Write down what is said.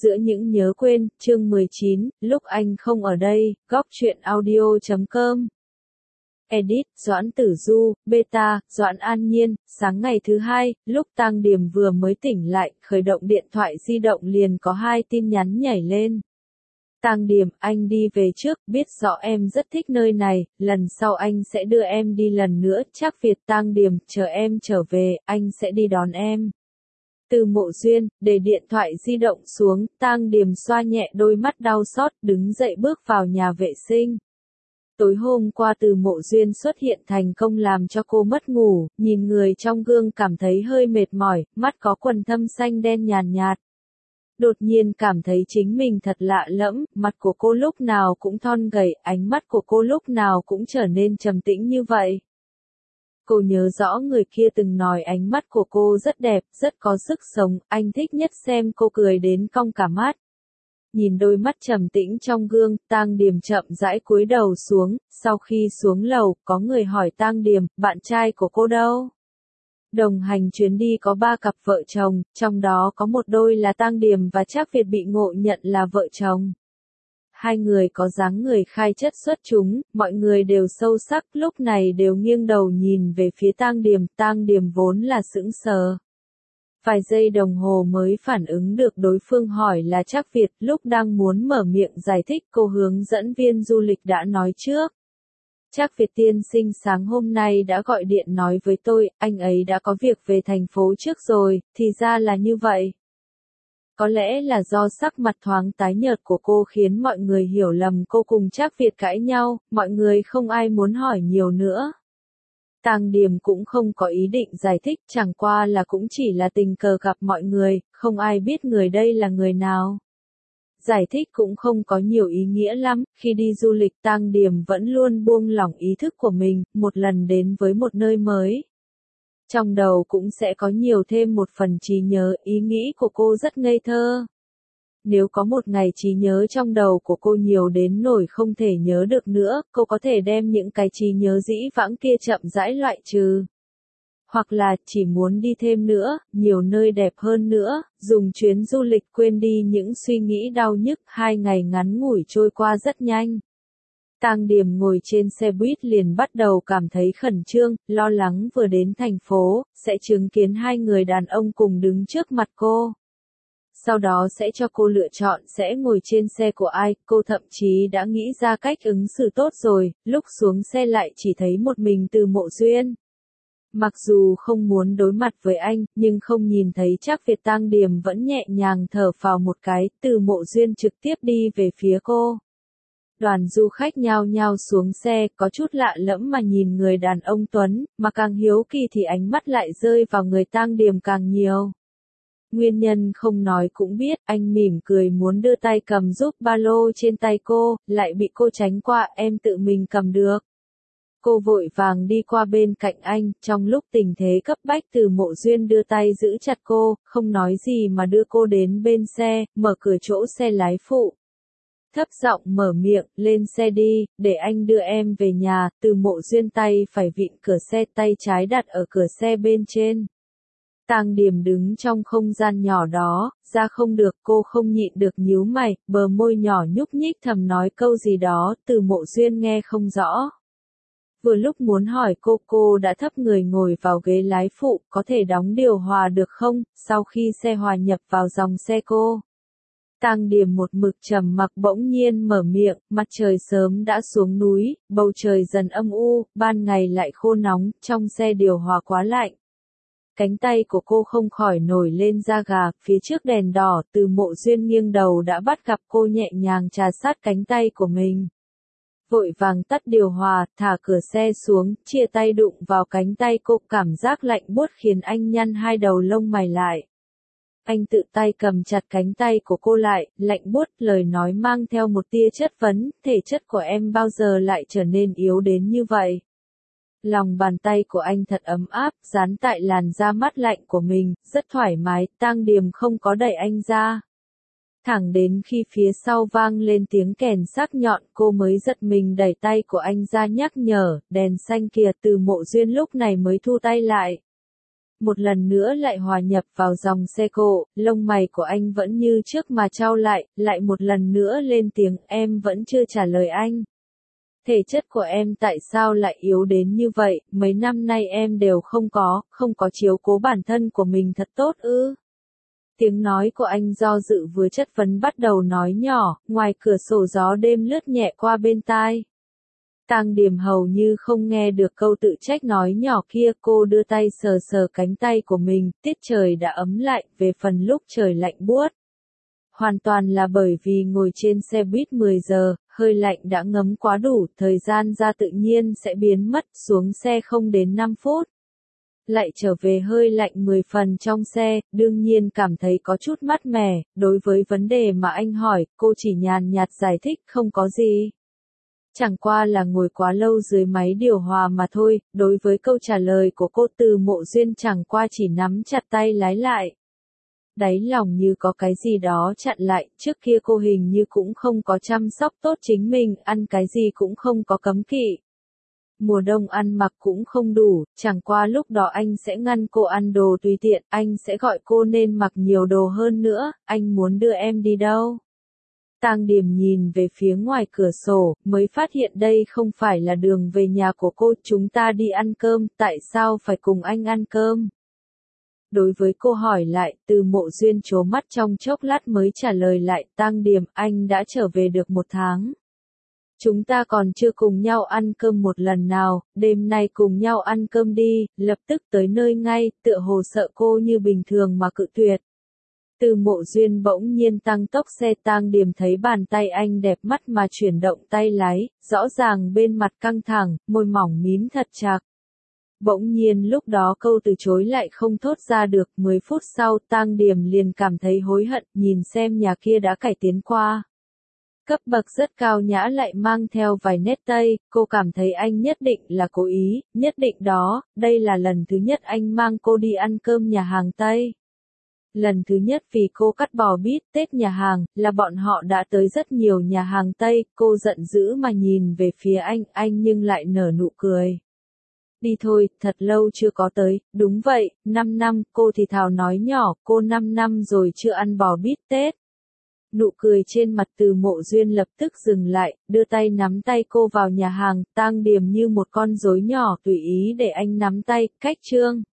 Giữa những nhớ quên, chương 19, lúc anh không ở đây, góc truyện audio.com. Edit, Doãn Tử Du, Beta, Doãn An Nhiên. Sáng ngày thứ hai, lúc Tang Điềm vừa mới tỉnh lại, khởi động điện thoại di động liền có 2 tin nhắn nhảy lên. Tang Điềm, anh đi về trước, biết rõ em rất thích nơi này, lần sau anh sẽ đưa em đi lần nữa, Trác Việt. Tang Điềm, chờ em trở về, anh sẽ đi đón em. Từ Mộ Duyên, để điện thoại di động xuống, Tang Điềm xoa nhẹ đôi mắt đau xót, đứng dậy bước vào nhà vệ sinh. Tối hôm qua Từ Mộ Duyên xuất hiện thành công làm cho cô mất ngủ, nhìn người trong gương cảm thấy hơi mệt mỏi, mắt có quầng thâm xanh đen nhàn nhạt. Đột nhiên cảm thấy chính mình thật lạ lẫm, mặt của cô lúc nào cũng thon gầy, ánh mắt của cô lúc nào cũng trở nên trầm tĩnh như vậy. Cô nhớ rõ người kia từng nói ánh mắt của cô rất đẹp, rất có sức sống, anh thích nhất xem cô cười đến cong cả mắt. Nhìn đôi mắt trầm tĩnh trong gương, Tang Điềm chậm rãi cúi đầu xuống, sau khi xuống lầu, có người hỏi Tang Điềm, bạn trai của cô đâu? Đồng hành chuyến đi có 3 cặp vợ chồng, trong đó có một đôi là Tang Điềm và Trác Việt bị ngộ nhận là vợ chồng. Hai người có dáng người khai chất xuất chúng, mọi người đều sâu sắc, lúc này đều nghiêng đầu nhìn về phía Tang Điềm vốn là sững sờ. Vài giây đồng hồ mới phản ứng được đối phương hỏi là Trác Việt, lúc đang muốn mở miệng giải thích cô hướng dẫn viên du lịch đã nói trước. Trác Việt tiên sinh sáng hôm nay đã gọi điện nói với tôi, anh ấy đã có việc về thành phố trước rồi, thì ra là như vậy. Có lẽ là do sắc mặt thoáng tái nhợt của cô khiến mọi người hiểu lầm cô cùng Trác Việt cãi nhau, mọi người không ai muốn hỏi nhiều nữa. Tang Điềm cũng không có ý định giải thích, chẳng qua là cũng chỉ là tình cờ gặp mọi người, không ai biết người đây là người nào. Giải thích cũng không có nhiều ý nghĩa lắm, khi đi du lịch Tang Điềm vẫn luôn buông lỏng ý thức của mình, một lần đến với một nơi mới. Trong đầu cũng sẽ có nhiều thêm một phần trí nhớ, ý nghĩ của cô rất ngây thơ. Nếu có một ngày trí nhớ trong đầu của cô nhiều đến nỗi không thể nhớ được nữa, cô có thể đem những cái trí nhớ dĩ vãng kia chậm rãi loại trừ. Hoặc là chỉ muốn đi thêm nữa, nhiều nơi đẹp hơn nữa, dùng chuyến du lịch quên đi những suy nghĩ đau nhức, 2 ngày ngắn ngủi trôi qua rất nhanh. Tang Điềm ngồi trên xe buýt liền bắt đầu cảm thấy khẩn trương, lo lắng vừa đến thành phố, sẽ chứng kiến 2 người đàn ông cùng đứng trước mặt cô. Sau đó sẽ cho cô lựa chọn sẽ ngồi trên xe của ai, cô thậm chí đã nghĩ ra cách ứng xử tốt rồi, lúc xuống xe lại chỉ thấy một mình Từ Mộ Duyên. Mặc dù không muốn đối mặt với anh, nhưng không nhìn thấy Trác Việt. Tang Điềm vẫn nhẹ nhàng thở phào một cái, Từ Mộ Duyên trực tiếp đi về phía cô. Đoàn du khách nhao nhao xuống xe, có chút lạ lẫm mà nhìn người đàn ông Tuấn, mà càng hiếu kỳ thì ánh mắt lại rơi vào người Tang Điềm càng nhiều. Nguyên nhân không nói cũng biết, anh mỉm cười muốn đưa tay cầm giúp ba lô trên tay cô, lại bị cô tránh qua, em tự mình cầm được. Cô vội vàng đi qua bên cạnh anh, trong lúc tình thế cấp bách Từ Mộ Duyên đưa tay giữ chặt cô, không nói gì mà đưa cô đến bên xe, mở cửa chỗ xe lái phụ. Thấp giọng mở miệng, lên xe đi, để anh đưa em về nhà. Từ Mộ Duyên tay phải vịn cửa xe, tay trái đặt ở cửa xe bên trên. Tang Điềm đứng trong không gian nhỏ đó, ra không được, cô không nhịn được nhíu mày, bờ môi nhỏ nhúc nhích thầm nói câu gì đó, Từ Mộ Duyên nghe không rõ. Vừa lúc muốn hỏi cô đã thấp người ngồi vào ghế lái phụ, có thể đóng điều hòa được không, sau khi xe hòa nhập vào dòng xe cô. Tang Điềm một mực trầm mặc bỗng nhiên mở miệng, mặt trời sớm đã xuống núi, bầu trời dần âm u, ban ngày lại khô nóng, trong xe điều hòa quá lạnh. Cánh tay của cô không khỏi nổi lên da gà, phía trước đèn đỏ, Từ Mộ Duyên nghiêng đầu đã bắt gặp cô nhẹ nhàng trà sát cánh tay của mình. Vội vàng tắt điều hòa, thả cửa xe xuống, chia tay đụng vào cánh tay cô, cảm giác lạnh buốt khiến anh nhăn 2 đầu lông mày lại. Anh tự tay cầm chặt cánh tay của cô lại, lạnh buốt, lời nói mang theo một tia chất vấn, thể chất của em bao giờ lại trở nên yếu đến như vậy. Lòng bàn tay của anh thật ấm áp, dán tại làn da mát lạnh của mình, rất thoải mái. Tang Điềm không có đẩy anh ra. Thẳng đến khi phía sau vang lên tiếng kèn sắc nhọn, cô mới giật mình đẩy tay của anh ra nhắc nhở, đèn xanh kìa. Từ Mộ Duyên lúc này mới thu tay lại. Một lần nữa lại hòa nhập vào dòng xe cộ, lông mày của anh vẫn như trước mà chau lại một lần nữa lên tiếng em vẫn chưa trả lời anh. Thể chất của em tại sao lại yếu đến như vậy, mấy năm nay em đều không có chiếu cố bản thân của mình thật tốt ư. Tiếng nói của anh do dự vừa chất vấn bắt đầu nói nhỏ, ngoài cửa sổ gió đêm lướt nhẹ qua bên tai. Tang Điềm hầu như không nghe được câu tự trách nói nhỏ kia, cô đưa tay sờ sờ cánh tay của mình, tiết trời đã ấm lại, về phần lúc trời lạnh buốt. Hoàn toàn là bởi vì ngồi trên xe buýt 10 giờ, hơi lạnh đã ngấm quá đủ, thời gian ra tự nhiên sẽ biến mất, xuống xe không đến 5 phút. Lại trở về hơi lạnh 10 phần trong xe, đương nhiên cảm thấy có chút mát mẻ, đối với vấn đề mà anh hỏi, cô chỉ nhàn nhạt giải thích không có gì. Chẳng qua là ngồi quá lâu dưới máy điều hòa mà thôi, đối với câu trả lời của cô Từ Mộ Duyên chẳng qua chỉ nắm chặt tay lái lại. Đáy lòng như có cái gì đó chặn lại, trước kia cô hình như cũng không có chăm sóc tốt chính mình, ăn cái gì cũng không có cấm kỵ. Mùa đông ăn mặc cũng không đủ, chẳng qua lúc đó anh sẽ ngăn cô ăn đồ tùy tiện, anh sẽ gọi cô nên mặc nhiều đồ hơn nữa, anh muốn đưa em đi đâu? Tang Điềm nhìn về phía ngoài cửa sổ, mới phát hiện đây không phải là đường về nhà của cô, chúng ta đi ăn cơm, tại sao phải cùng anh ăn cơm? Đối với cô hỏi lại, Từ Mộ Duyên trố mắt trong chốc lát mới trả lời lại, Tang Điềm, anh đã trở về được 1 tháng. Chúng ta còn chưa cùng nhau ăn cơm một lần nào, đêm nay cùng nhau ăn cơm đi, lập tức tới nơi ngay, tựa hồ sợ cô như bình thường mà cự tuyệt. Từ Mộ Duyên bỗng nhiên tăng tốc xe, Tang Điềm thấy bàn tay anh đẹp mắt mà chuyển động tay lái, rõ ràng bên mặt căng thẳng, môi mỏng mím thật chặt. Bỗng nhiên lúc đó câu từ chối lại không thốt ra được, 10 phút sau Tang Điềm liền cảm thấy hối hận, nhìn xem nhà kia đã cải tiến qua. Cấp bậc rất cao nhã lại mang theo vài nét Tây, cô cảm thấy anh nhất định là cố ý, nhất định đó, đây là lần thứ nhất anh mang cô đi ăn cơm nhà hàng Tây. Lần thứ nhất vì cô cắt bò bít tết nhà hàng, là bọn họ đã tới rất nhiều nhà hàng Tây, cô giận dữ mà nhìn về phía anh nhưng lại nở nụ cười. Đi thôi, thật lâu chưa có tới, đúng vậy, 5 năm, cô thì thào nói nhỏ, cô 5 năm rồi chưa ăn bò bít tết. Nụ cười trên mặt Từ Mộ Duyên lập tức dừng lại, đưa tay nắm tay cô vào nhà hàng, Tang Điềm như một con rối nhỏ tùy ý để anh nắm tay, cách chương.